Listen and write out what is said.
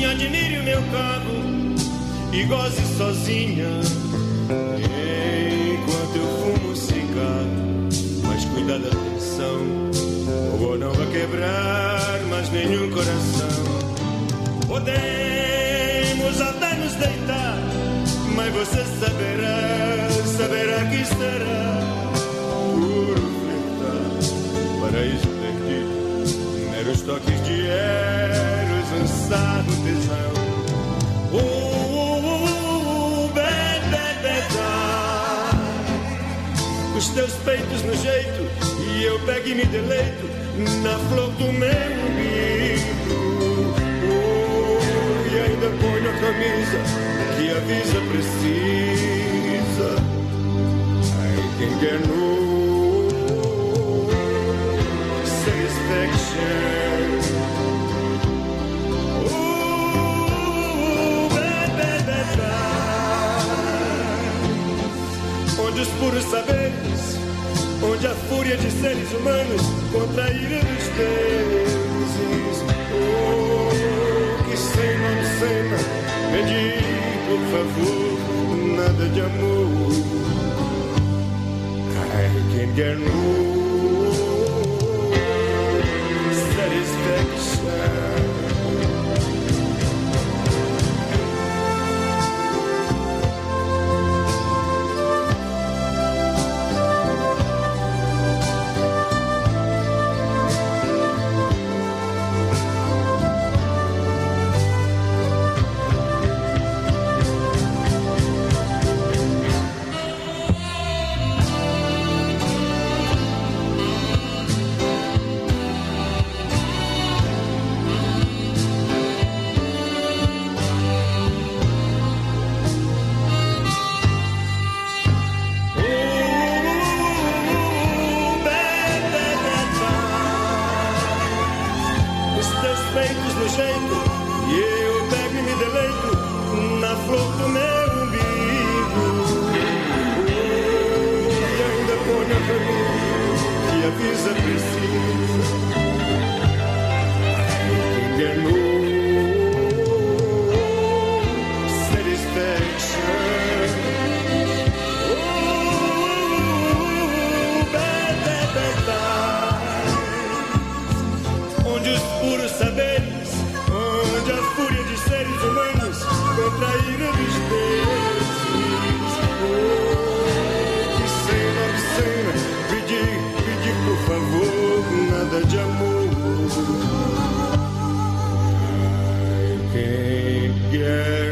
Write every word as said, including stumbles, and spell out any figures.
admire o meu carro e goze sozinha, enquanto eu fumo um cigarro. Mas cuidado, atenção, ou não vai quebrar mais nenhum coração. Podemos até nos deitar, mas você saberá, saberá que será puro flertar, paraíso perdido, meros toques de Eros, um sarro tesão. Uh, uh, uh, uh, bem, bem, bem, bem. Os teus peitos no jeito, e eu pego e me deleito na flor do meu umbigo. Uh, e ainda ponho a camisa que avisa precisa. I can get no satisfaction. Uh, bem, bem, bem. Onde os puros saberes, onde a fúria de seres humanos contra a ira dos deuses. Oh, que cena, cena, pedi, por favor, nada de amor. I can't get no satisfaction. De amor, I can't get